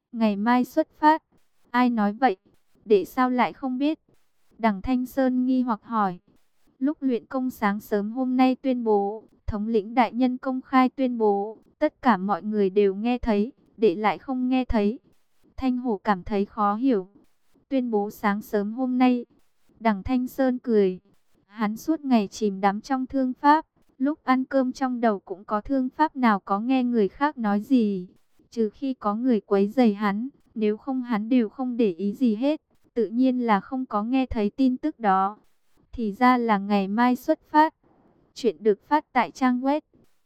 Ngày mai xuất phát. Ai nói vậy? Đệ sao lại không biết? Đằng Thanh Sơn nghi hoặc hỏi. Lúc luyện công sáng sớm hôm nay tuyên bố, thống lĩnh đại nhân công khai tuyên bố, tất cả mọi người đều nghe thấy, đệ lại không nghe thấy. Thanh Hổ cảm thấy khó hiểu. Tuyên bố sáng sớm hôm nay. Đằng Thanh Sơn cười. Hắn suốt ngày chìm đắm trong thương pháp, lúc ăn cơm trong đầu cũng có thương pháp, nào có nghe người khác nói gì. Trừ khi có người quấy rầy hắn, nếu không hắn đều không để ý gì hết. Tự nhiên là không có nghe thấy tin tức đó. Thì ra là ngày mai xuất phát. Chuyện được phát tại trang web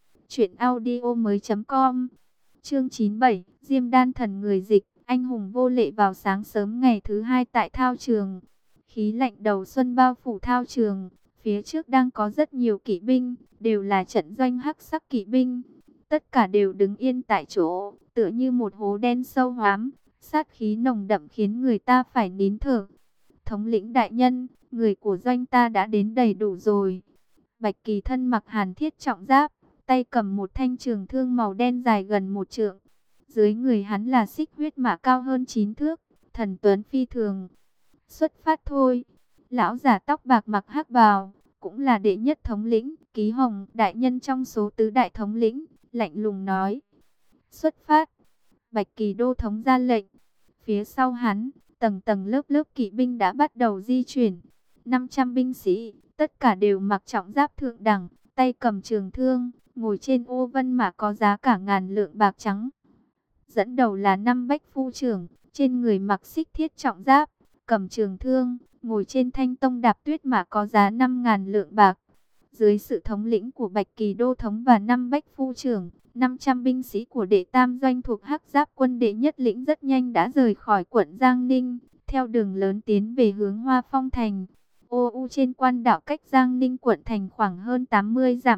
truyệnaudiomoi.com. Chương 97, Diêm Đan Thần người dịch, anh hùng vô lệ. Vào sáng sớm ngày thứ hai tại thao trường, khí lạnh đầu xuân bao phủ thao trường, phía trước đang có rất nhiều kỵ binh, đều là trận doanh hắc sắc kỵ binh. Tất cả đều đứng yên tại chỗ, tựa như một hố đen sâu hoắm, sát khí nồng đậm khiến người ta phải nín thở. Thống lĩnh đại nhân, người của doanh ta đã đến đầy đủ rồi. Bạch Kỳ thân mặc hàn thiết trọng giáp, tay cầm một thanh trường thương màu đen dài gần 1 trượng. Dưới người hắn là xích huyết mã cao hơn 9 thước, thần tuấn phi thường. Xuất phát thôi. Lão giả tóc bạc mặc hắc bào, cũng là đệ nhất thống lĩnh, Ký Hồng đại nhân trong số tứ đại thống lĩnh, lạnh lùng nói. Xuất phát. Bạch Kỳ đô thống ra lệnh. Phía sau hắn, tầng tầng lớp lớp kỵ binh đã bắt đầu di chuyển. 500 binh sĩ, tất cả đều mặc trọng giáp thượng đẳng, tay cầm trường thương, ngồi trên ô vân mã có giá cả ngàn lượng bạc trắng. Dẫn đầu là 5 bách phu trưởng, trên người mặc xích thiết trọng giáp, cầm trường thương, ngồi trên thanh tông đạp tuyết mã có giá 5.000 lượng bạc. Dưới sự thống lĩnh của Bạch Kỳ đô thống và 5 bách phu trưởng, 500 binh sĩ của đệ tam doanh thuộc hắc giáp quân đệ nhất lĩnh rất nhanh đã rời khỏi quận Giang Ninh, theo đường lớn tiến về hướng Hoa Phong thành. Ô u trên quan đảo cách Giang Ninh quận thành khoảng hơn 80 dặm.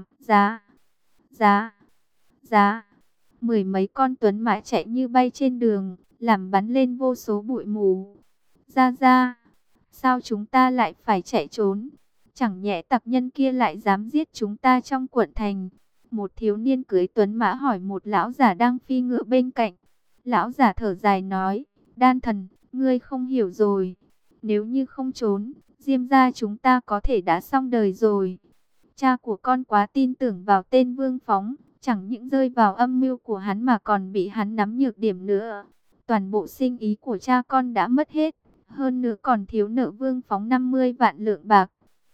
Giá. Mười mấy con tuấn mã chạy như bay trên đường, làm bắn lên vô số bụi mù. Ra, sao chúng ta lại phải chạy trốn? Chẳng nhẽ tặc nhân kia lại dám giết chúng ta trong quận thành? Một thiếu niên cưỡi tuấn mã hỏi một lão giả đang phi ngựa bên cạnh. Lão giả thở dài nói, Đan thần, ngươi không hiểu rồi. Nếu như không trốn, Diêm gia chúng ta có thể đã xong đời rồi. Cha của con quá tin tưởng vào tên Vương Phóng, chẳng những rơi vào âm mưu của hắn mà còn bị hắn nắm nhược điểm nữa. Toàn bộ sinh ý của cha con đã mất hết, hơn nữa còn thiếu nợ Vương Phóng 50 vạn lượng bạc.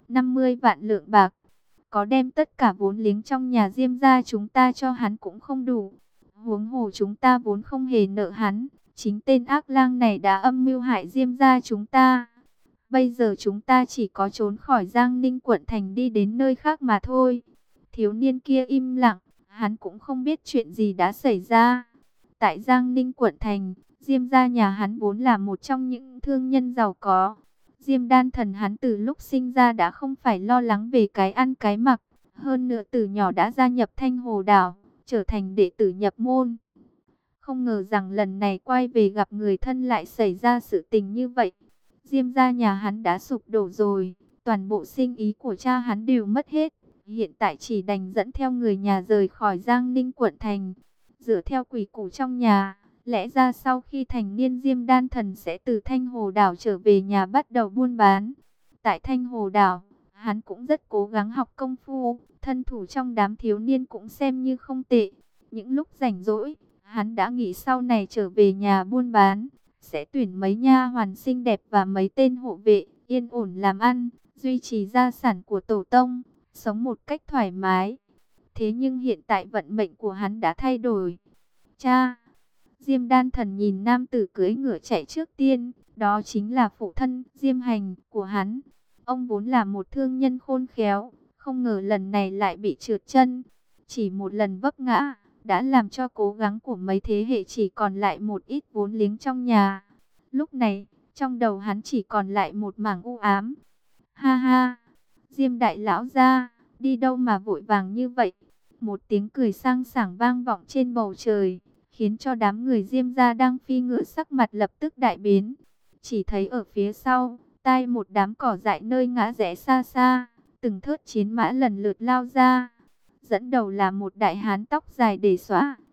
50 vạn lượng bạc, có đem tất cả vốn liếng trong nhà Diêm gia chúng ta cho hắn cũng không đủ. Huống hồ chúng ta vốn không hề nợ hắn, chính tên ác lang này đã âm mưu hại Diêm gia chúng ta. Bây giờ chúng ta chỉ có trốn khỏi Giang Ninh quận thành đi đến nơi khác mà thôi. Thiếu niên kia im lặng, hắn cũng không biết chuyện gì đã xảy ra. Tại Giang Ninh quận thành, Diêm gia nhà hắn vốn là một trong những thương nhân giàu có. Diêm Đan thần hắn từ lúc sinh ra đã không phải lo lắng về cái ăn cái mặc. Hơn nữa từ nhỏ đã gia nhập Thanh Hồ Đảo, trở thành đệ tử nhập môn. Không ngờ rằng lần này quay về gặp người thân lại xảy ra sự tình như vậy. Diêm gia nhà hắn đã sụp đổ rồi, toàn bộ sinh ý của cha hắn đều mất hết. Hiện tại chỉ đành dẫn theo người nhà rời khỏi Giang Ninh quận thành. Dựa theo quy củ trong nhà, lẽ ra sau khi thành niên Diêm Đan thần sẽ từ Thanh Hồ Đảo trở về nhà bắt đầu buôn bán. Tại Thanh Hồ Đảo, hắn cũng rất cố gắng học công phu, thân thủ trong đám thiếu niên cũng xem như không tệ. Những lúc rảnh rỗi, hắn đã nghĩ sau này trở về nhà buôn bán, sẽ tuyển mấy nha hoàn xinh đẹp và mấy tên hộ vệ, yên ổn làm ăn, duy trì gia sản của tổ tông, sống một cách thoải mái. Thế nhưng hiện tại vận mệnh của hắn đã thay đổi. Cha! Diêm Đan thần nhìn nam tử cưỡi ngựa chạy trước tiên, đó chính là phụ thân Diêm Hành của hắn. Ông vốn là một thương nhân khôn khéo, không ngờ lần này lại bị trượt chân. Chỉ một lần vấp ngã, đã làm cho cố gắng của mấy thế hệ chỉ còn lại một ít vốn liếng trong nhà. Lúc này, trong đầu hắn chỉ còn lại một mảng u ám. Ha ha! Diêm đại lão gia, đi đâu mà vội vàng như vậy? Một tiếng cười sang sảng vang vọng trên bầu trời, khiến cho đám người Diêm gia đang phi ngựa sắc mặt lập tức đại biến. Chỉ thấy ở phía sau, tai một đám cỏ dại nơi ngã rẽ xa xa, từng thớt chiến mã lần lượt lao ra. Dẫn đầu là một đại hán tóc dài để xõa,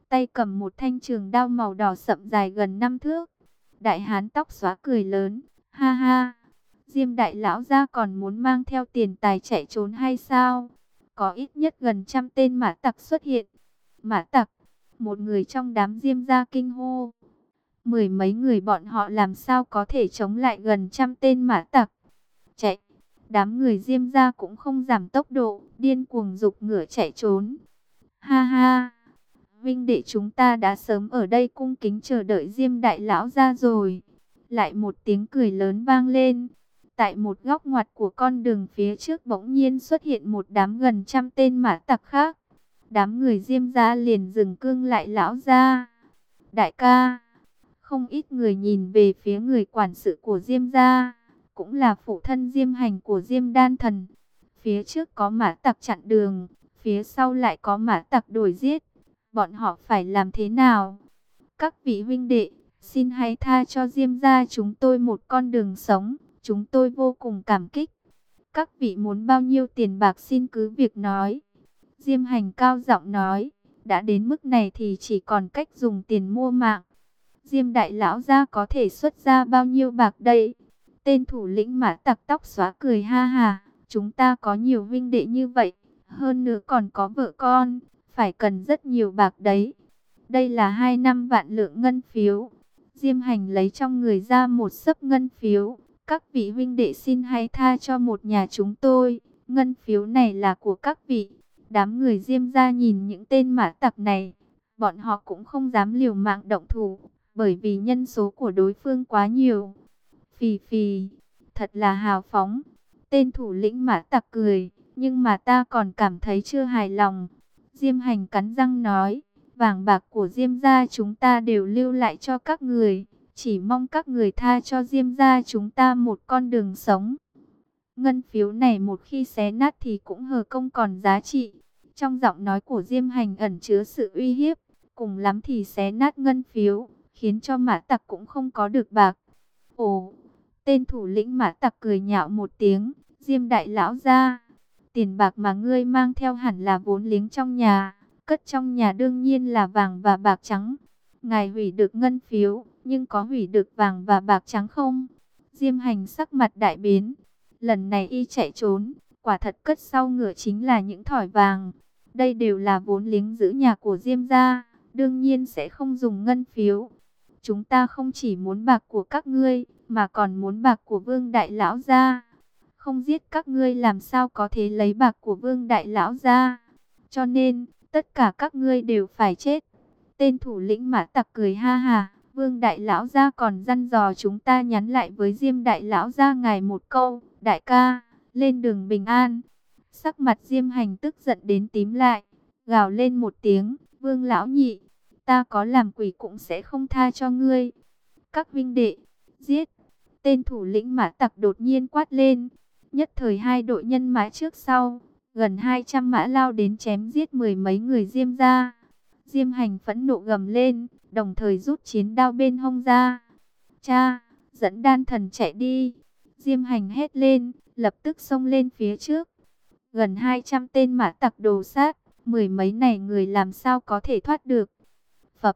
tay cầm một thanh trường đao màu đỏ sậm dài gần 5 thước. Đại hán tóc xóa cười lớn, ha ha, Diêm đại lão gia còn muốn mang theo tiền tài chạy trốn hay sao? Có ít nhất gần 100 tên mã tặc xuất hiện. Mã tặc, một người trong đám Diêm gia kinh hô. Mười mấy người bọn họ làm sao có thể chống lại gần 100 tên mã tặc? Chạy! Đám người Diêm gia cũng không giảm tốc độ, điên cuồng giục ngựa chạy trốn. Ha ha! Vinh đệ chúng ta đã sớm ở đây cung kính chờ đợi Diêm đại lão gia rồi. Lại một tiếng cười lớn vang lên. Tại một góc ngoặt của con đường phía trước bỗng nhiên xuất hiện một đám gần 100 tên mã tặc khác. Đám người Diêm gia liền dừng cương lại lão gia. Đại ca! Không ít người nhìn về phía người quản sự của Diêm gia, cũng là phụ thân Diêm Hành của Diêm Đan Thần. Phía trước có mã tặc chặn đường, phía sau lại có mã tặc đuổi giết. Bọn họ phải làm thế nào? Các vị huynh đệ, xin hãy tha cho Diêm gia chúng tôi một con đường sống, chúng tôi vô cùng cảm kích. Các vị muốn bao nhiêu tiền bạc xin cứ việc nói. Diêm Hành cao giọng nói, đã đến mức này thì chỉ còn cách dùng tiền mua mạng. Diêm đại lão gia có thể xuất ra bao nhiêu bạc đây? Tên thủ lĩnh mã tặc tóc xóa cười ha ha, chúng ta có nhiều huynh đệ như vậy, hơn nữa còn có vợ con, phải cần rất nhiều bạc đấy. Đây là 2 vạn lượng ngân phiếu. Diêm Hành lấy trong người ra một xấp ngân phiếu. Các vị huynh đệ xin hãy tha cho một nhà chúng tôi, ngân phiếu này là của các vị. Đám người Diêm gia nhìn những tên mã tặc này, bọn họ cũng không dám liều mạng động thủ, bởi vì nhân số của đối phương quá nhiều. Phì phì, thật là hào phóng. Tên thủ lĩnh mã tặc cười, nhưng mà ta còn cảm thấy chưa hài lòng. Diêm Hành cắn răng nói, vàng bạc của Diêm gia chúng ta đều lưu lại cho các người, chỉ mong các người tha cho Diêm gia chúng ta một con đường sống. Ngân phiếu này một khi xé nát thì cũng hờ công còn giá trị. Trong giọng nói của Diêm Hành ẩn chứa sự uy hiếp, cùng lắm thì xé nát ngân phiếu, khiến cho mã tặc cũng không có được bạc. Ồ, tên thủ lĩnh mã tặc cười nhạo một tiếng, Diêm đại lão gia, tiền bạc mà ngươi mang theo hẳn là vốn liếng trong nhà, cất trong nhà đương nhiên là vàng và bạc trắng. Ngài hủy được ngân phiếu, nhưng có hủy được vàng và bạc trắng không? Diêm Hành sắc mặt đại biến, lần này y chạy trốn, quả thật cất sau ngựa chính là những thỏi vàng. Đây đều là vốn liếng giữ nhà của Diêm gia, đương nhiên sẽ không dùng ngân phiếu. Chúng ta không chỉ muốn bạc của các ngươi, mà còn muốn bạc của Vương đại lão gia. Không giết các ngươi làm sao có thể lấy bạc của Vương đại lão gia. Cho nên, tất cả các ngươi đều phải chết. Tên thủ lĩnh mã tặc cười ha ha, Vương đại lão gia còn dặn dò chúng ta nhắn lại với Diêm đại lão gia ngài một câu, đại ca, lên đường bình an. Sắc mặt Diêm Hành tức giận đến tím lại, gào lên một tiếng, Vương lão nhị, ta có làm quỷ cũng sẽ không tha cho ngươi. Các huynh đệ, giết! Tên thủ lĩnh mã tặc đột nhiên quát lên. Nhất thời hai đội nhân mã trước sau, gần 200 mã lao đến chém giết mười mấy người Diêm gia. Diêm Hành phẫn nộ gầm lên, đồng thời rút chiến đao bên hông ra. Cha, dẫn Đan Thần chạy đi! Diêm Hành hét lên, lập tức xông lên phía trước. Gần 200 tên mã tặc đồ sát, mười mấy này người làm sao có thể thoát được. Phập!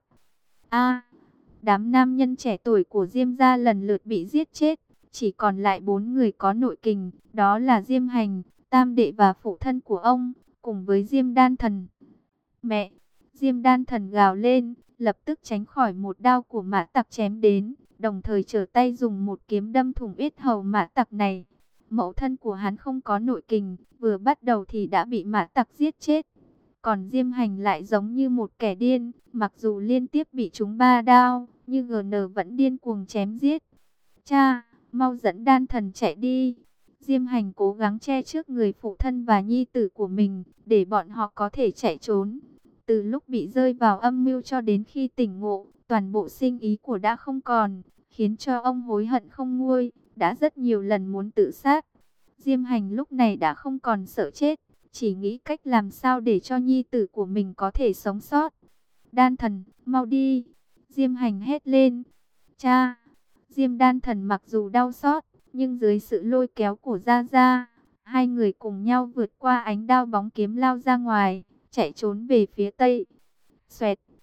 A! Đám nam nhân trẻ tuổi của Diêm gia lần lượt bị giết chết, chỉ còn lại 4 người có nội kình, đó là Diêm Hành, Tam đệ và phụ thân của ông, cùng với Diêm Đan Thần. Mẹ! Diêm Đan Thần gào lên, lập tức tránh khỏi một đao của mã tặc chém đến, đồng thời trở tay dùng một kiếm đâm thủng yết hầu mã tặc này. Mẫu thân của hắn không có nội kình, vừa bắt đầu thì đã bị mã tặc giết chết. Còn Diêm Hành lại giống như một kẻ điên, mặc dù liên tiếp bị trúng 3 đao, nhưng GN vẫn điên cuồng chém giết. Cha, mau dẫn Đan Thần chạy đi. Diêm Hành cố gắng che trước người phụ thân và nhi tử của mình, để bọn họ có thể chạy trốn. Từ lúc bị rơi vào âm mưu cho đến khi tỉnh ngộ, toàn bộ sinh ý của đã không còn, khiến cho ông hối hận không nguôi, đã rất nhiều lần muốn tự sát. Diêm Hành lúc này đã không còn sợ chết, chỉ nghĩ cách làm sao để cho nhi tử của mình có thể sống sót. Đan Thần, mau đi! Diêm Hành hét lên. Cha! Diêm Đan Thần mặc dù đau xót, nhưng dưới sự lôi kéo của Gia Gia, hai người cùng nhau vượt qua ánh đao bóng kiếm lao ra ngoài, chạy trốn về phía tây. Xoẹt!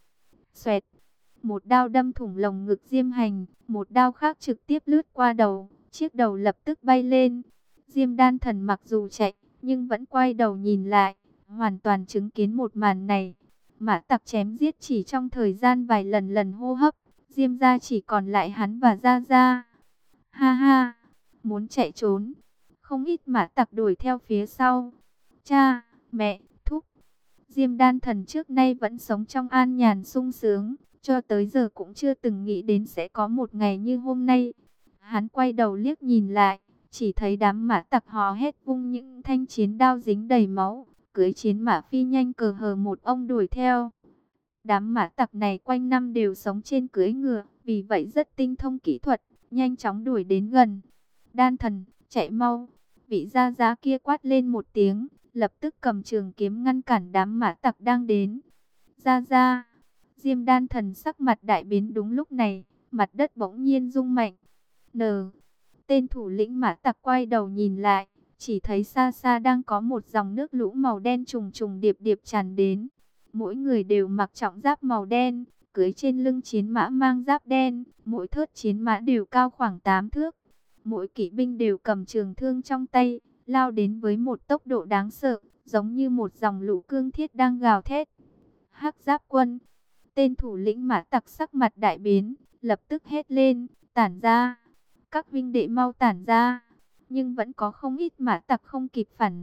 Xoẹt, một đao đâm thủng lồng ngực Diêm Hành, một đao khác trực tiếp lướt qua đầu, chiếc đầu lập tức bay lên. Diêm Đan Thần mặc dù chạy, nhưng vẫn quay đầu nhìn lại, hoàn toàn chứng kiến một màn này. Mã Tặc chém giết chỉ trong thời gian vài lần hô hấp, Diêm gia chỉ còn lại hắn và Gia Gia. Ha ha, muốn chạy trốn, không ít Mã Tặc đuổi theo phía sau. Cha, mẹ, thúc. Diêm Đan Thần trước nay vẫn sống trong an nhàn sung sướng, cho tới giờ cũng chưa từng nghĩ đến sẽ có một ngày như hôm nay. Hắn quay đầu liếc nhìn lại, chỉ thấy đám Mã Tặc hò hét vung những thanh chiến đao dính đầy máu, cưỡi chiến mã phi nhanh cờ hờ một ông đuổi theo. Đám Mã Tặc này quanh năm đều sống trên cưỡi ngựa, vì vậy rất tinh thông kỹ thuật, nhanh chóng đuổi đến gần. Đan Thần, chạy mau! Vị Gia Gia kia quát lên một tiếng, lập tức cầm trường kiếm ngăn cản đám Mã Tặc đang đến. Gia Gia! Diêm Đan Thần sắc mặt đại biến đúng lúc này, mặt đất bỗng nhiên rung mạnh. Tên thủ lĩnh Mã Tặc quay đầu nhìn lại, chỉ thấy xa xa đang có một dòng nước lũ màu đen trùng trùng điệp điệp tràn đến. Mỗi người đều mặc trọng giáp màu đen, cưỡi trên lưng chiến mã mang giáp đen, mỗi thớt chiến mã đều cao khoảng 8 thước. Mỗi kỵ binh đều cầm trường thương trong tay, lao đến với một tốc độ đáng sợ, giống như một dòng lũ cương thiết đang gào thét. Hắc Giáp Quân! Tên thủ lĩnh Mã Tặc sắc mặt đại biến, lập tức hét lên, tản ra! Các vinh đệ mau tản ra! Nhưng vẫn có không ít Mã Tặc không kịp phản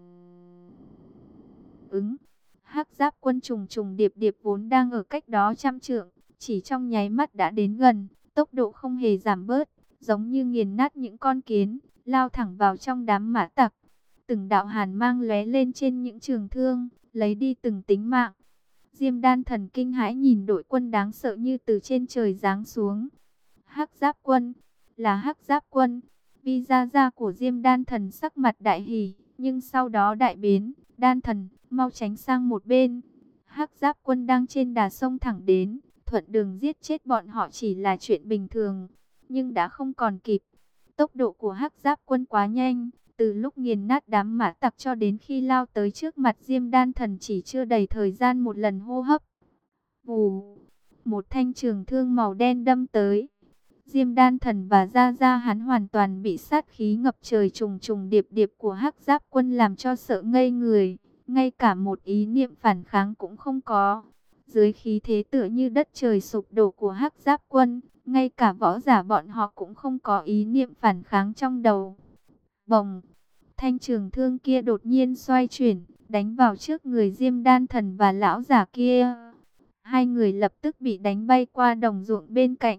ứng. Hắc Giáp Quân trùng trùng điệp điệp vốn đang ở cách đó trăm trượng, chỉ trong nháy mắt đã đến gần, tốc độ không hề giảm bớt, giống như nghiền nát những con kiến, lao thẳng vào trong đám Mã Tặc. Từng đạo hàn mang lóe lên trên những trường thương, lấy đi từng tính mạng. Diêm Đan Thần kinh hãi nhìn đội quân đáng sợ như từ trên trời giáng xuống. Hắc Giáp Quân, là Hắc Giáp Quân. Vi Gia Gia của Diêm Đan Thần sắc mặt đại hỉ, nhưng sau đó đại biến. Đan Thần, mau tránh sang một bên. Hắc Giáp Quân đang trên đà sông thẳng đến, thuận đường giết chết bọn họ chỉ là chuyện bình thường, nhưng đã không còn kịp. Tốc độ của Hắc Giáp Quân quá nhanh, từ lúc nghiền nát đám Mã Tặc cho đến khi lao tới trước mặt Diêm Đan Thần chỉ chưa đầy thời gian một lần hô hấp. Vù, một thanh trường thương màu đen đâm tới. Diêm Đan Thần và Gia Gia hắn hoàn toàn bị sát khí ngập trời trùng trùng điệp điệp của Hắc Giáp Quân làm cho sợ ngây người, ngay cả một ý niệm phản kháng cũng không có. Dưới khí thế tựa như đất trời sụp đổ của Hắc Giáp Quân, ngay cả võ giả bọn họ cũng không có ý niệm phản kháng trong đầu. Bồng, thanh trường thương kia đột nhiên xoay chuyển, đánh vào trước người Diêm Đan Thần và lão giả kia. Hai người lập tức bị đánh bay qua đồng ruộng bên cạnh.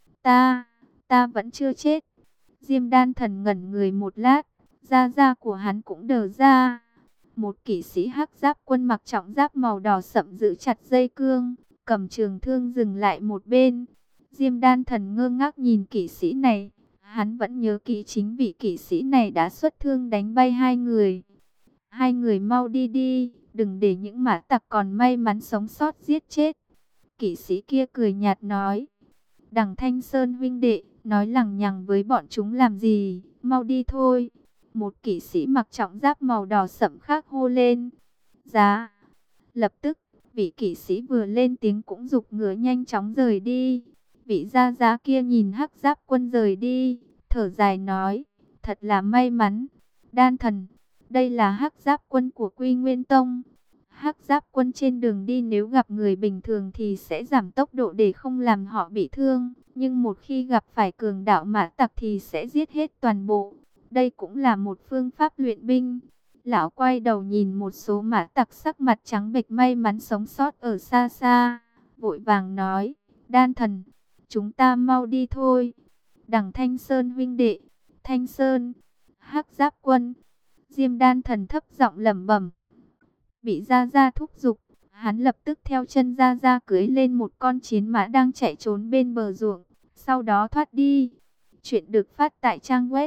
Ta vẫn chưa chết. Diêm Đan Thần ngẩn người một lát, da da của hắn cũng đờ ra. Một kỵ sĩ Hắc Giáp Quân mặc trọng giáp màu đỏ sậm giữ chặt dây cương, cầm trường thương dừng lại một bên. Diêm Đan Thần ngơ ngác nhìn kỵ sĩ này, hắn vẫn nhớ kỹ chính vị kỵ sĩ này đã xuất thương đánh bay hai người. Hai người mau đi đi, đừng để những mã tặc còn may mắn sống sót giết chết. Kỵ sĩ kia cười nhạt nói, Đằng Thanh Sơn huynh đệ, nói lằng nhằng với bọn chúng làm gì, mau đi thôi. Một kỵ sĩ mặc trọng giáp màu đỏ sẫm khác hô lên. Giá. Lập tức, vị kỵ sĩ vừa lên tiếng cũng giục ngựa nhanh chóng rời đi. Vị gia giá kia nhìn Hắc Giáp Quân rời đi, thở dài nói, thật là may mắn. Đan Thần, đây là Hắc Giáp Quân của Quy Nguyên Tông. Hắc Giáp Quân trên đường đi nếu gặp người bình thường thì sẽ giảm tốc độ để không làm họ bị thương, nhưng một khi gặp phải cường đạo mã tặc thì sẽ giết hết toàn bộ. Đây cũng là một phương pháp luyện binh. Lão quay đầu nhìn một số mã tặc sắc mặt trắng bệch may mắn sống sót ở xa xa, vội vàng nói, Đan Thần, chúng ta mau đi thôi. Đằng Thanh Sơn huynh đệ, Thanh Sơn, Hắc Giáp Quân. Diêm Đan Thần thấp giọng lẩm bẩm. Bị Gia Gia thúc giục, hắn lập tức theo chân Gia Gia cưỡi lên một con chiến mã đang chạy trốn bên bờ ruộng, sau đó thoát đi. Chuyện được phát tại trang web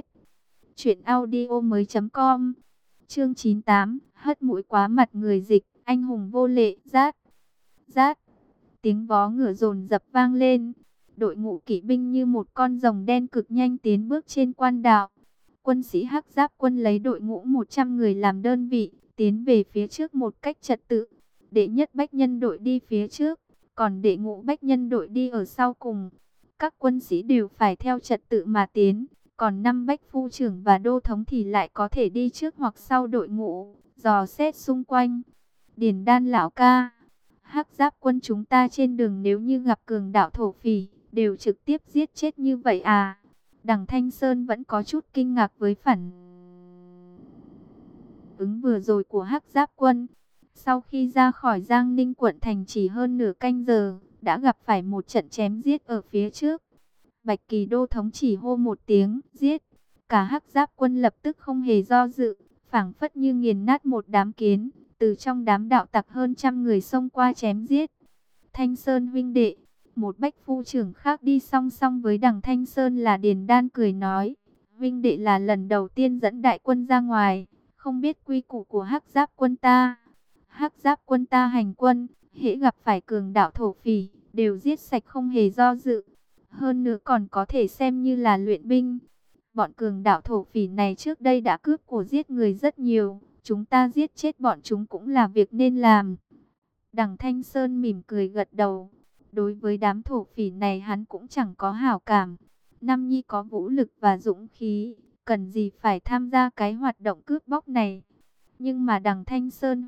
truyệnaudiomoi.com. Chương 98, hất mũi quá mặt người Dịch, anh hùng vô lệ, rát. Rát. Tiếng vó ngựa dồn dập vang lên. Đội ngũ kỵ binh như một con rồng đen cực nhanh tiến bước trên quan đạo. Quân sĩ Hắc Giáp Quân lấy đội ngũ 100 người làm đơn vị, tiến về phía trước một cách trật tự. Đệ nhất bách nhân đội đi phía trước, còn đệ ngũ bách nhân đội đi ở sau cùng. Các quân sĩ đều phải theo trật tự mà tiến, còn năm bách phu trưởng và đô thống thì lại có thể đi trước hoặc sau đội ngũ, dò xét xung quanh. Điền Đan lão ca, Hắc Giáp quân chúng ta trên đường nếu như gặp cường đạo thổ phỉ, đều trực tiếp giết chết như vậy à? Đằng Thanh Sơn vẫn có chút kinh ngạc với phản ứng vừa rồi của Hắc Giáp quân. Sau khi ra khỏi Giang Ninh quận thành chỉ hơn nửa canh giờ, đã gặp phải một trận chém giết ở phía trước. Bạch Kỳ đô thống chỉ hô một tiếng, giết. Cả Hắc Giáp quân lập tức không hề do dự, phảng phất như nghiền nát một đám kiến, từ trong đám đạo tặc hơn trăm người xông qua chém giết. Thanh Sơn huynh đệ, một bách phu trưởng khác đi song song với đằng Thanh Sơn là Điền Đan cười nói, huynh đệ là lần đầu tiên dẫn đại quân ra ngoài, không biết quy củ của Hắc Giáp quân ta. Hắc Giáp quân ta hành quân, hễ gặp phải cường đạo thổ phỉ, đều giết sạch không hề do dự. Hơn nữa còn có thể xem như là luyện binh. Bọn cường đạo thổ phỉ này trước đây đã cướp của giết người rất nhiều, chúng ta giết chết bọn chúng cũng là việc nên làm. Đằng Thanh Sơn mỉm cười gật đầu. Đối với đám thổ phỉ này hắn cũng chẳng có hảo cảm. Nam Nhi có vũ lực và dũng khí, cần gì phải tham gia cái hoạt động cướp bóc này. Nhưng mà đằng Thanh Sơn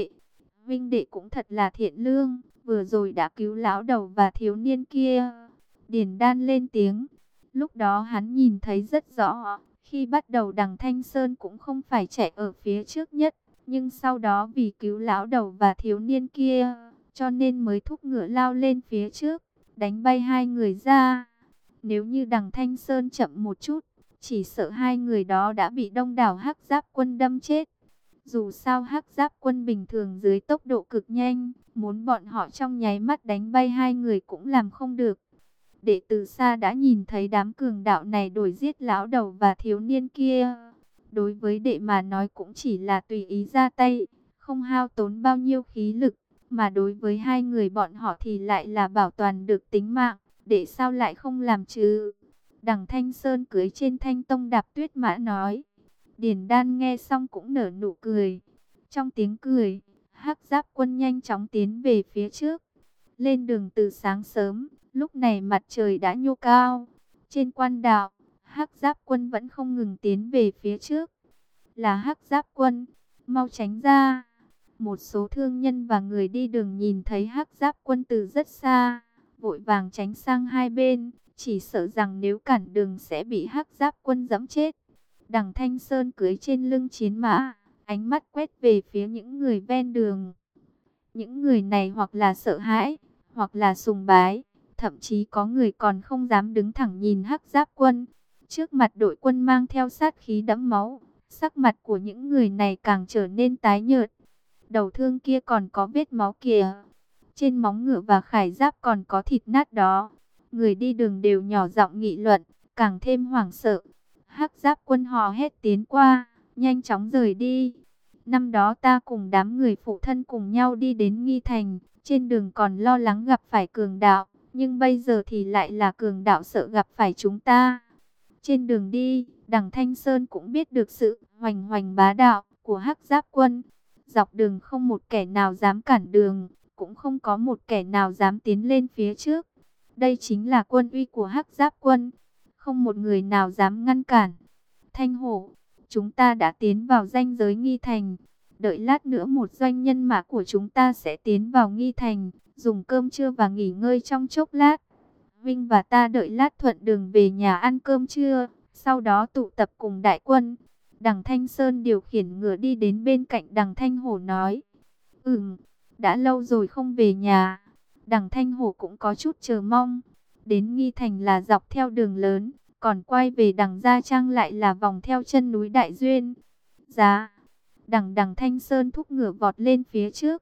huynh đệ cũng thật là thiện lương, vừa rồi đã cứu lão đầu và thiếu niên kia. Điền Đan lên tiếng. Lúc đó hắn nhìn thấy rất rõ, khi bắt đầu đằng Thanh Sơn cũng không phải chạy ở phía trước nhất, nhưng sau đó vì cứu lão đầu và thiếu niên kia, cho nên mới thúc ngựa lao lên phía trước, đánh bay hai người ra. Nếu như đằng Thanh Sơn chậm một chút, chỉ sợ hai người đó đã bị đông đảo Hắc Giáp quân đâm chết. Dù sao Hắc Giáp quân bình thường dưới tốc độ cực nhanh, muốn bọn họ trong nháy mắt đánh bay hai người cũng làm không được. Đệ từ xa đã nhìn thấy đám cường đạo này đuổi giết lão đầu và thiếu niên kia. Đối với đệ mà nói cũng chỉ là tùy ý ra tay, không hao tốn bao nhiêu khí lực. Mà đối với hai người bọn họ thì lại là bảo toàn được tính mạng. Đệ sao lại không làm chứ? Đằng Thanh Sơn cưỡi trên Thanh Tông đạp tuyết mã nói. Điền Đan nghe xong cũng nở nụ cười. Trong tiếng cười, Hắc Giáp quân nhanh chóng tiến về phía trước. Lên đường từ sáng sớm, lúc này mặt trời đã nhô cao. Trên quan đạo, Hắc Giáp quân vẫn không ngừng tiến về phía trước. Là Hắc Giáp quân, mau tránh ra. Một số thương nhân và người đi đường nhìn thấy Hắc Giáp quân từ rất xa, vội vàng tránh sang hai bên, chỉ sợ rằng nếu cản đường sẽ bị Hắc Giáp quân giẫm chết. Đằng Thanh Sơn cưỡi trên lưng chiến mã, ánh mắt quét về phía những người ven đường. Những người này hoặc là sợ hãi, hoặc là sùng bái, thậm chí có người còn không dám đứng thẳng nhìn Hắc Giáp quân. Trước mặt đội quân mang theo sát khí đẫm máu, sắc mặt của những người này càng trở nên tái nhợt. Đầu thương kia còn có vết máu kìa. Trên móng ngựa và khải giáp còn có thịt nát đó. Người đi đường đều nhỏ giọng nghị luận, càng thêm hoảng sợ. Hắc Giáp quân hò hét tiến qua, nhanh chóng rời đi. Năm đó ta cùng đám người phụ thân cùng nhau đi đến Nghi Thành, trên đường còn lo lắng gặp phải cường đạo, nhưng bây giờ thì lại là cường đạo sợ gặp phải chúng ta. Trên đường đi, đằng Thanh Sơn cũng biết được sự hoành hoành bá đạo của Hắc Giáp quân. Dọc đường không một kẻ nào dám cản đường, cũng không có một kẻ nào dám tiến lên phía trước. Đây chính là quân uy của Hắc Giáp quân, không một người nào dám ngăn cản. Thanh Hổ, chúng ta đã tiến vào ranh giới Nghi Thành. Đợi lát nữa một doanh nhân mã của chúng ta sẽ tiến vào Nghi Thành, dùng cơm trưa và nghỉ ngơi trong chốc lát. Vinh và ta đợi lát thuận đường về nhà ăn cơm trưa, sau đó tụ tập cùng đại quân. Đằng Thanh Sơn điều khiển ngựa đi đến bên cạnh đằng Thanh Hổ nói. Đã lâu rồi không về nhà. Đằng Thanh Hổ cũng có chút chờ mong. Đến Nghi Thành là dọc theo đường lớn, còn quay về đằng Gia Trang lại là vòng theo chân núi Đại Duyên. Giá, đằng Thanh Sơn thúc ngựa vọt lên phía trước.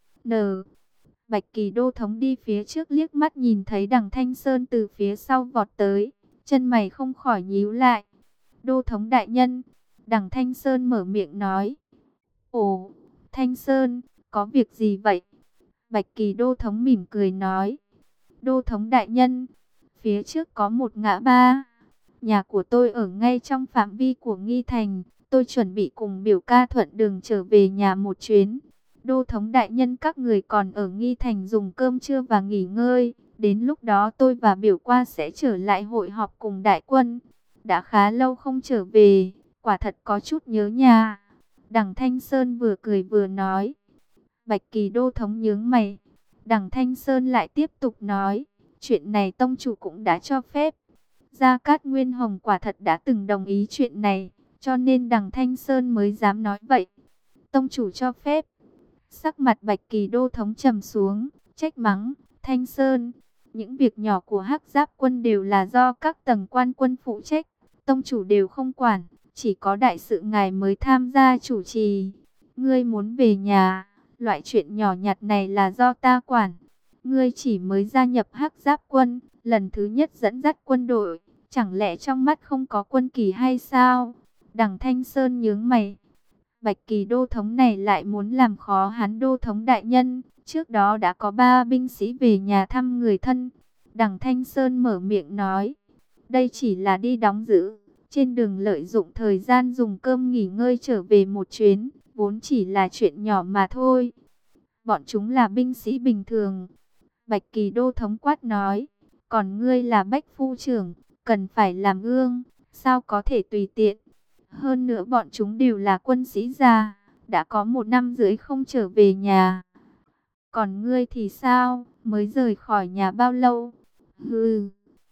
Bạch Kỳ đô thống đi phía trước liếc mắt nhìn thấy đằng Thanh Sơn từ phía sau vọt tới, chân mày không khỏi nhíu lại. Đô thống đại nhân, đằng Thanh Sơn mở miệng nói. Ồ, Thanh Sơn, có việc gì vậy? Bạch Kỳ đô thống mỉm cười nói. Đô thống đại nhân, phía trước có một ngã ba. Nhà của tôi ở ngay trong phạm vi của Nghi Thành. Tôi chuẩn bị cùng biểu ca thuận đường trở về nhà một chuyến. Đô thống đại nhân, các người còn ở Nghi Thành dùng cơm trưa và nghỉ ngơi. Đến lúc đó tôi và biểu qua sẽ trở lại hội họp cùng đại quân. Đã khá lâu không trở về, quả thật có chút nhớ nhà. Đằng Thanh Sơn vừa cười vừa nói. Bạch Kỳ đô thống nhướng mày. Đằng Thanh Sơn lại tiếp tục nói. Chuyện này tông chủ cũng đã cho phép. Gia Cát Nguyên Hồng quả thật đã từng đồng ý chuyện này, cho nên đằng Thanh Sơn mới dám nói vậy. Tông chủ cho phép. Sắc mặt Bạch Kỳ đô thống trầm xuống, trách mắng. Thanh Sơn, những việc nhỏ của Hắc Giáp quân đều là do các tầng quan quân phụ trách. Tông chủ đều không quản, chỉ có đại sự ngài mới tham gia chủ trì. Ngươi muốn về nhà, loại chuyện nhỏ nhặt này là do ta quản. Ngươi chỉ mới gia nhập Hắc Giáp quân, lần thứ nhất dẫn dắt quân đội, chẳng lẽ trong mắt không có quân kỳ hay sao? Đằng Thanh Sơn nhướng mày. Bạch Kỳ đô thống này lại muốn làm khó hắn đô thống đại nhân. Trước đó đã có 3 binh sĩ về nhà thăm người thân. Đằng Thanh Sơn mở miệng nói. Đây chỉ là đi đóng giữ. Trên đường lợi dụng thời gian dùng cơm nghỉ ngơi trở về một chuyến. Vốn chỉ là chuyện nhỏ mà thôi. Bọn chúng là binh sĩ bình thường. Bạch Kỳ đô thống quát nói. Còn ngươi là Bách Phu trưởng, cần phải làm gương. Sao có thể tùy tiện. Hơn nữa bọn chúng đều là quân sĩ già, đã có 1 năm rưỡi không trở về nhà. Còn ngươi thì sao, mới rời khỏi nhà bao lâu? Hừ,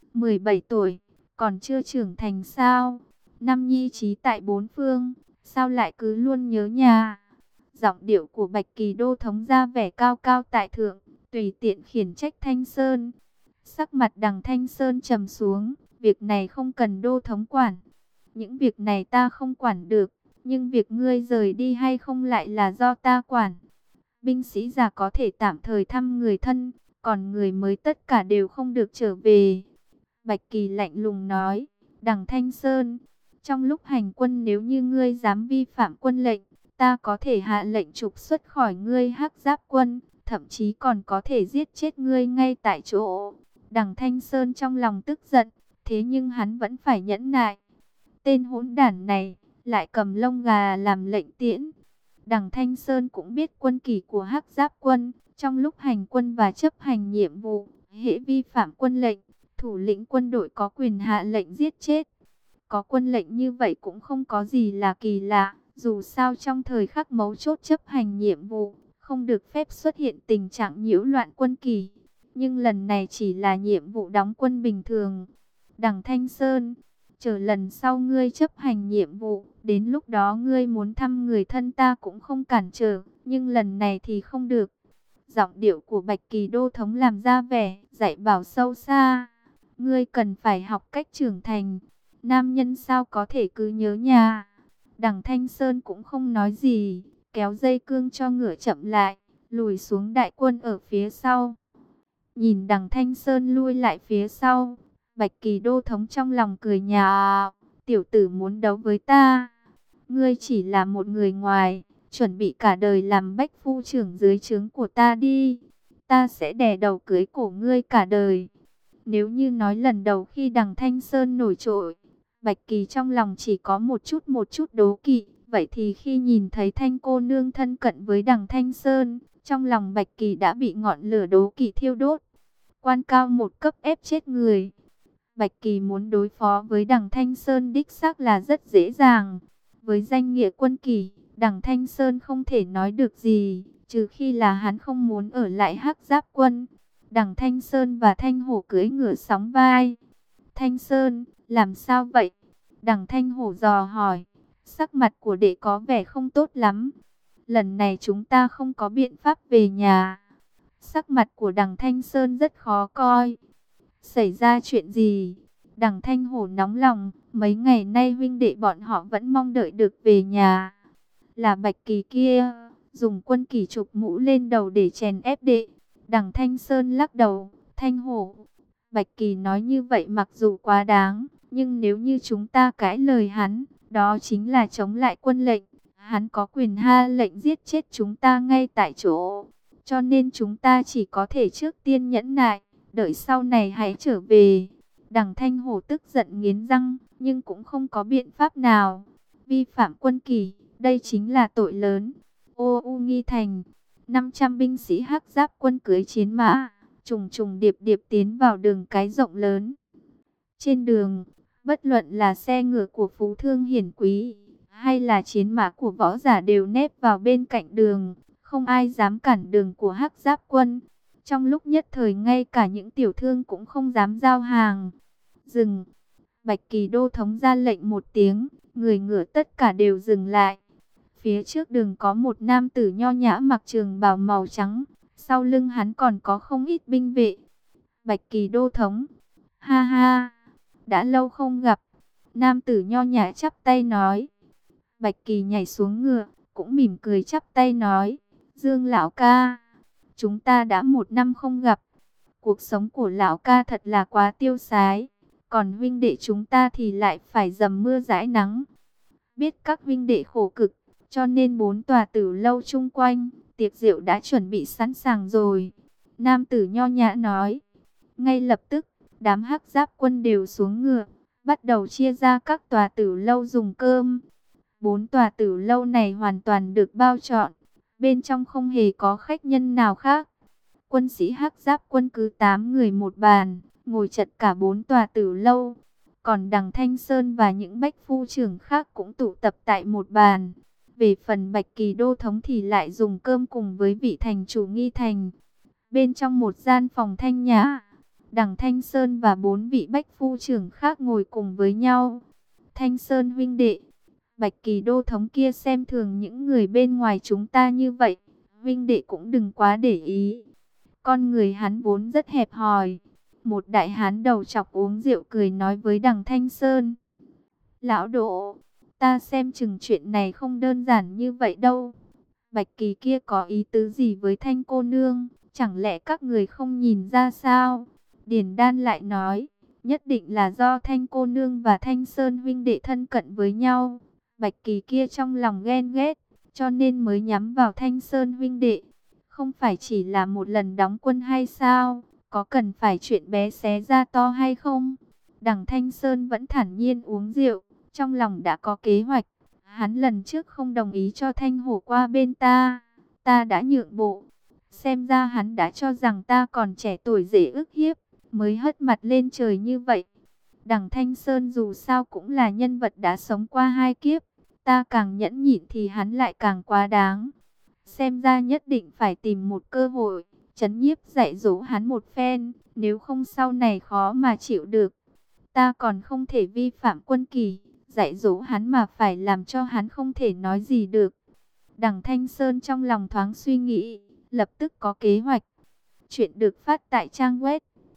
17 tuổi, còn chưa trưởng thành sao? Năm nhi trí tại 4 phương, sao lại cứ luôn nhớ nhà? Giọng điệu của Bạch Kỳ đô thống ra vẻ cao cao tại thượng, tùy tiện khiển trách Thanh Sơn. Sắc mặt đằng Thanh Sơn trầm xuống, việc này không cần đô thống quản. Những việc này ta không quản được, nhưng việc ngươi rời đi hay không lại là do ta quản. Binh sĩ già có thể tạm thời thăm người thân, còn người mới tất cả đều không được trở về. Bạch Kỳ lạnh lùng nói, đằng Thanh Sơn, trong lúc hành quân nếu như ngươi dám vi phạm quân lệnh, ta có thể hạ lệnh trục xuất khỏi ngươi Hắc Giáp quân, thậm chí còn có thể giết chết ngươi ngay tại chỗ. Đằng Thanh Sơn trong lòng tức giận, thế nhưng hắn vẫn phải nhẫn nại. Tên hỗn đản này lại cầm lông gà làm lệnh tiễn. Đằng Thanh Sơn cũng biết quân kỷ của Hắc Giáp quân, trong lúc hành quân và chấp hành nhiệm vụ, hễ vi phạm quân lệnh, thủ lĩnh quân đội có quyền hạ lệnh giết chết. Có quân lệnh như vậy cũng không có gì là kỳ lạ, dù sao trong thời khắc mấu chốt chấp hành nhiệm vụ, không được phép xuất hiện tình trạng nhiễu loạn quân kỷ. Nhưng lần này chỉ là nhiệm vụ đóng quân bình thường. Đằng Thanh Sơn, chờ lần sau ngươi chấp hành nhiệm vụ, đến lúc đó ngươi muốn thăm người thân ta cũng không cản trở, nhưng lần này thì không được. Giọng điệu của Bạch Kỳ đô thống làm ra vẻ dạy bảo sâu xa. Ngươi cần phải học cách trưởng thành. Nam nhân sao có thể cứ nhớ nhà. Đằng Thanh Sơn cũng không nói gì, kéo dây cương cho ngựa chậm lại, lùi xuống đại quân ở phía sau. Nhìn đằng Thanh Sơn lui lại phía sau, Bạch Kỳ đô thống trong lòng cười nhạo, tiểu tử muốn đấu với ta. Ngươi chỉ là một người ngoài, chuẩn bị cả đời làm bách phu trưởng dưới trướng của ta đi. Ta sẽ đè đầu cưới cổ ngươi cả đời. Nếu như nói lần đầu khi đằng Thanh Sơn nổi trội, Bạch Kỳ trong lòng chỉ có một chút đố kỵ. Vậy thì khi nhìn thấy Thanh cô nương thân cận với đằng Thanh Sơn, trong lòng Bạch Kỳ đã bị ngọn lửa đố kỵ thiêu đốt. Quan cao một cấp ép chết người. Bạch Kỳ muốn đối phó với đằng Thanh Sơn đích xác là rất dễ dàng. Với danh nghĩa quân kỷ, đằng Thanh Sơn không thể nói được gì, trừ khi là hắn không muốn ở lại Hắc Giáp quân. Đằng Thanh Sơn và Thanh Hổ cưỡi ngựa sóng vai. Thanh Sơn, làm sao vậy? Đằng Thanh Hổ dò hỏi. Sắc mặt của đệ có vẻ không tốt lắm. Lần này chúng ta không có biện pháp về nhà. Sắc mặt của đằng Thanh Sơn rất khó coi. Xảy ra chuyện gì? Đằng Thanh Hổ nóng lòng. Mấy ngày nay huynh đệ bọn họ vẫn mong đợi được về nhà. Là Bạch Kỳ kia, dùng quân kỷ chụp mũ lên đầu để chèn ép đệ. Đằng Thanh Sơn lắc đầu. Thanh Hổ, Bạch Kỳ nói như vậy mặc dù quá đáng, nhưng nếu như chúng ta cãi lời hắn, đó chính là chống lại quân lệnh. Hắn có quyền ha lệnh giết chết chúng ta ngay tại chỗ. Cho nên chúng ta chỉ có thể trước tiên nhẫn nại, đợi sau này hãy trở về. Đằng Thanh Hổ tức giận nghiến răng, nhưng cũng không có biện pháp nào. Vi phạm quân kỷ, đây chính là tội lớn. Ô U Nghi Thành, 500 binh sĩ Hắc Giáp quân cưỡi chiến mã, trùng trùng điệp điệp tiến vào đường cái rộng lớn. Trên đường, bất luận là xe ngựa của phú thương hiển quý, hay là chiến mã của võ giả đều nép vào bên cạnh đường, không ai dám cản đường của Hắc Giáp quân. Trong lúc nhất thời ngay cả những tiểu thương cũng không dám giao hàng. Dừng! Bạch Kỳ Đô thống ra lệnh một tiếng, người ngựa tất cả đều dừng lại. Phía trước đường có một nam tử nho nhã mặc trường bào màu trắng, sau lưng hắn còn có không ít binh vệ. Bạch Kỳ Đô thống, ha ha, đã lâu không gặp. Nam tử nho nhã chắp tay nói. Bạch Kỳ nhảy xuống ngựa, cũng mỉm cười chắp tay nói, Dương lão ca, chúng ta đã 1 năm không gặp. Cuộc sống của lão ca thật là quá tiêu sái, còn huynh đệ chúng ta thì lại phải dầm mưa dãi nắng. Biết các huynh đệ khổ cực, cho nên 4 tòa tử lâu chung quanh, tiệc rượu đã chuẩn bị sẵn sàng rồi. Nam tử nho nhã nói. Ngay lập tức, đám Hắc Giáp quân đều xuống ngựa, bắt đầu chia ra các tòa tử lâu dùng cơm. 4 tòa tử lâu này hoàn toàn được bao trọn, bên trong không hề có khách nhân nào khác. Quân sĩ Hắc Giáp quân cứ 8 người một bàn, ngồi chật cả 4 tòa tử lâu. Còn Đằng Thanh Sơn và những bách phu trưởng khác cũng tụ tập tại một bàn. Về phần Bạch Kỳ Đô thống thì lại dùng cơm cùng với vị thành chủ Nghi Thành. Bên trong một gian phòng thanh nhã, Đằng Thanh Sơn và 4 vị bách phu trưởng khác ngồi cùng với nhau. Thanh Sơn huynh đệ, Bạch Kỳ Đô thống kia xem thường những người bên ngoài chúng ta như vậy, huynh đệ cũng đừng quá để ý. Con người hắn vốn rất hẹp hòi. Một đại hán đầu chọc uống rượu cười nói với Đằng Thanh Sơn. Lão Đỗ, ta xem chừng chuyện này không đơn giản như vậy đâu. Bạch Kỳ kia có ý tứ gì với Thanh cô nương, chẳng lẽ các người không nhìn ra sao? Điền Đan lại nói, nhất định là do Thanh cô nương và Thanh Sơn huynh đệ thân cận với nhau. Bạch Kỳ kia trong lòng ghen ghét, cho nên mới nhắm vào Thanh Sơn huynh đệ. Không phải chỉ là một lần đóng quân hay sao? Có cần phải chuyện bé xé ra to hay không? Đằng Thanh Sơn vẫn thản nhiên uống rượu, trong lòng đã có kế hoạch. Hắn lần trước không đồng ý cho Thanh Hổ qua bên ta, ta đã nhượng bộ. Xem ra hắn đã cho rằng ta còn trẻ tuổi dễ ức hiếp, mới hất mặt lên trời như vậy. Đằng Thanh Sơn dù sao cũng là nhân vật đã sống qua 2 kiếp, ta càng nhẫn nhịn thì hắn lại càng quá đáng. Xem ra nhất định phải tìm một cơ hội, trấn nhiếp dạy dỗ hắn một phen, nếu không sau này khó mà chịu được. Ta còn không thể vi phạm quân kỷ, dạy dỗ hắn mà phải làm cho hắn không thể nói gì được. Đằng Thanh Sơn trong lòng thoáng suy nghĩ, lập tức có kế hoạch. Chuyện được phát tại trang web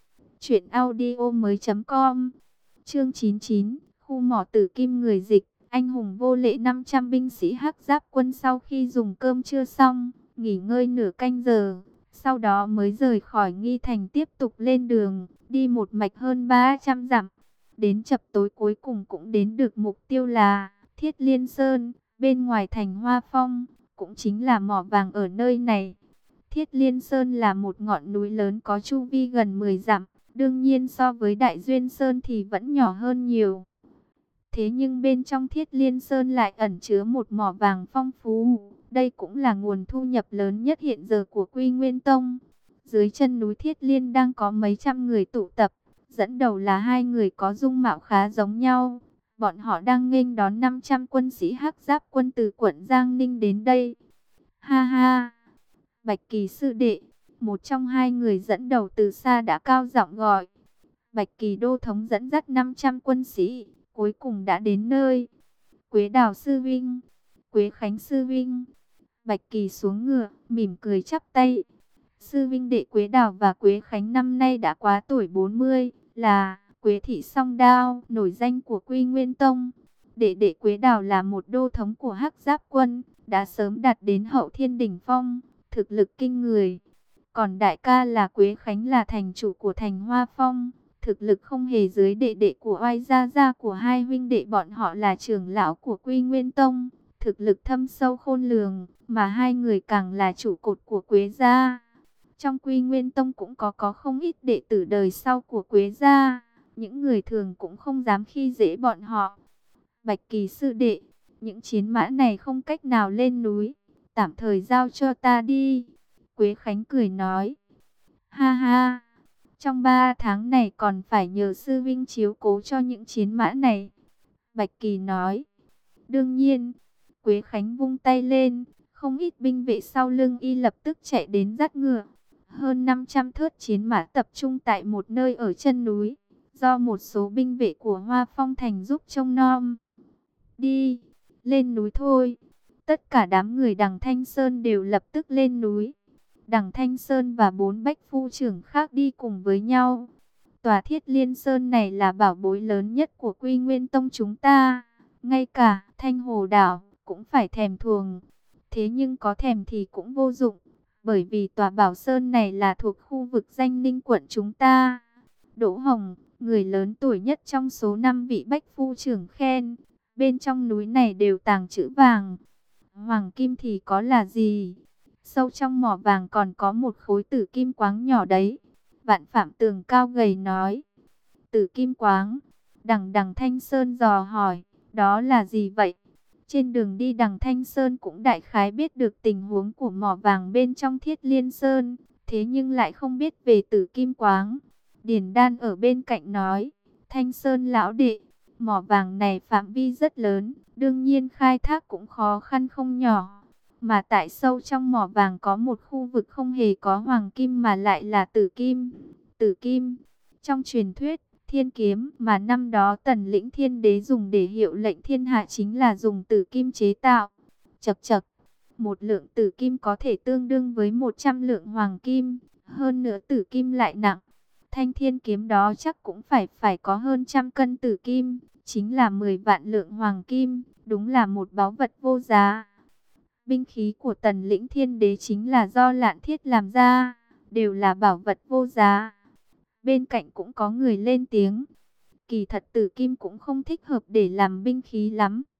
truyệnaudiomoi.com. Chương 99, khu mỏ Tử Kim người dịch. Anh hùng vô lễ. 500 binh sĩ Hắc Giáp quân sau khi dùng cơm trưa xong, nghỉ ngơi nửa canh giờ, sau đó mới rời khỏi Nghi Thành tiếp tục lên đường, đi một mạch hơn 300 dặm. Đến chập tối cuối cùng cũng đến được mục tiêu là Thiết Liên Sơn, bên ngoài thành Hoa Phong, cũng chính là mỏ vàng ở nơi này. Thiết Liên Sơn là một ngọn núi lớn có chu vi gần 10 dặm, đương nhiên so với Đại Duyên Sơn thì vẫn nhỏ hơn nhiều. Thế nhưng bên trong Thiết Liên Sơn lại ẩn chứa một mỏ vàng phong phú. Đây cũng là nguồn thu nhập lớn nhất hiện giờ của Quy Nguyên Tông. Dưới chân núi Thiết Liên đang có mấy trăm người tụ tập. Dẫn đầu là 2 người có dung mạo khá giống nhau. Bọn họ đang nghênh đón 500 quân sĩ Hắc Giáp quân từ quận Giang Ninh đến đây. Ha ha! Bạch Kỳ sư đệ, một trong 2 người dẫn đầu từ xa đã cao giọng gọi. Bạch Kỳ Đô thống dẫn dắt 500 quân sĩ, cuối cùng đã đến nơi. Quế Đào sư vinh, Quế Khánh sư vinh. Bạch Kỳ xuống ngựa, mỉm cười chắp tay. Sư vinh đệ Quế Đào và Quế Khánh năm nay đã quá tuổi 40, là Quế Thị Song Đao, nổi danh của Quy Nguyên Tông. Đệ đệ Quế Đào là một đô thống của Hắc Giáp quân, đã sớm đạt đến hậu thiên đỉnh phong, thực lực kinh người. Còn đại ca là Quế Khánh là thành chủ của thành Hoa Phong, thực lực không hề dưới đệ đệ của Oai Gia Gia của 2 huynh đệ bọn họ là trưởng lão của Quy Nguyên Tông, thực lực thâm sâu khôn lường, mà 2 người càng là trụ cột của Quế gia. Trong Quy Nguyên Tông cũng có không ít đệ tử đời sau của Quế gia, những người thường cũng không dám khi dễ bọn họ. Bạch Kỳ sư đệ, những chiến mã này không cách nào lên núi, tạm thời giao cho ta đi. Quế Khánh cười nói, ha ha, trong 3 tháng này còn phải nhờ sư vinh chiếu cố cho những chiến mã này. Bạch Kỳ nói, đương nhiên. Quế Khánh vung tay lên, không ít binh vệ sau lưng y lập tức chạy đến dắt ngựa. Hơn 500 thớt chiến mã tập trung tại một nơi ở chân núi, do một số binh vệ của Hoa Phong Thành giúp trông nom. Đi, lên núi thôi. Tất cả đám người Đằng Thanh Sơn đều lập tức lên núi. Đằng Thanh Sơn và 4 bách phu trưởng khác đi cùng với nhau. Tòa Thiết Liên Sơn này là bảo bối lớn nhất của Quy Nguyên Tông chúng ta. Ngay cả Thanh Hồ Đảo cũng phải thèm thuồng. Thế nhưng có thèm thì cũng vô dụng, bởi vì tòa Bảo Sơn này là thuộc khu vực Danh Ninh quận chúng ta. Đỗ Hồng, người lớn tuổi nhất trong số 5 vị bách phu trưởng khen, bên trong núi này đều tàng trữ vàng. Hoàng kim thì có là gì? Sâu trong mỏ vàng còn có một khối tử kim quáng nhỏ đấy. Vạn Phạm Tường cao gầy nói. Tử kim quáng. Đằng Thanh Sơn dò hỏi, đó là gì vậy? Trên đường đi Đằng Thanh Sơn cũng đại khái biết được tình huống của mỏ vàng bên trong Thiết Liên Sơn, thế nhưng lại không biết về tử kim quáng. Điền Đan ở bên cạnh nói, Thanh Sơn lão đệ, mỏ vàng này phạm vi rất lớn, đương nhiên khai thác cũng khó khăn không nhỏ. Mà tại sâu trong mỏ vàng có một khu vực không hề có hoàng kim mà lại là tử kim. Tử kim, trong truyền thuyết, thiên kiếm mà năm đó Tần Lĩnh Thiên Đế dùng để hiệu lệnh thiên hạ chính là dùng tử kim chế tạo. Chậc chậc, một lượng tử kim có thể tương đương với 100 lượng hoàng kim, hơn nữa tử kim lại nặng. Thanh thiên kiếm đó chắc cũng phải có hơn 100 cân tử kim, chính là 10 vạn lượng hoàng kim, đúng là một báu vật vô giá. Binh khí của Tần Lĩnh Thiên Đế chính là do Lạn Thiết làm ra, đều là bảo vật vô giá. Bên cạnh cũng có người lên tiếng, kỳ thật tử kim cũng không thích hợp để làm binh khí lắm.